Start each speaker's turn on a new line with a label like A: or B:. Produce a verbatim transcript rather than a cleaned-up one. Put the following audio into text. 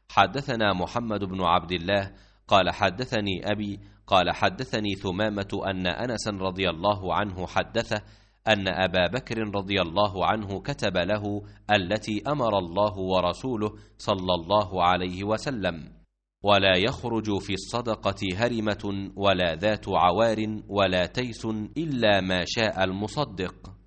A: حدثنا محمد بن عبد الله قال حدثني أبي قال حدثني ثمامة أن أنس رضي الله عنه حدثه أن أبا بكر رضي الله عنه كتب له التي أمر الله ورسوله صلى الله عليه وسلم: ولا يخرج في الصدقة هرمة ولا ذات عوار ولا تيس إلا ما شاء المصدق.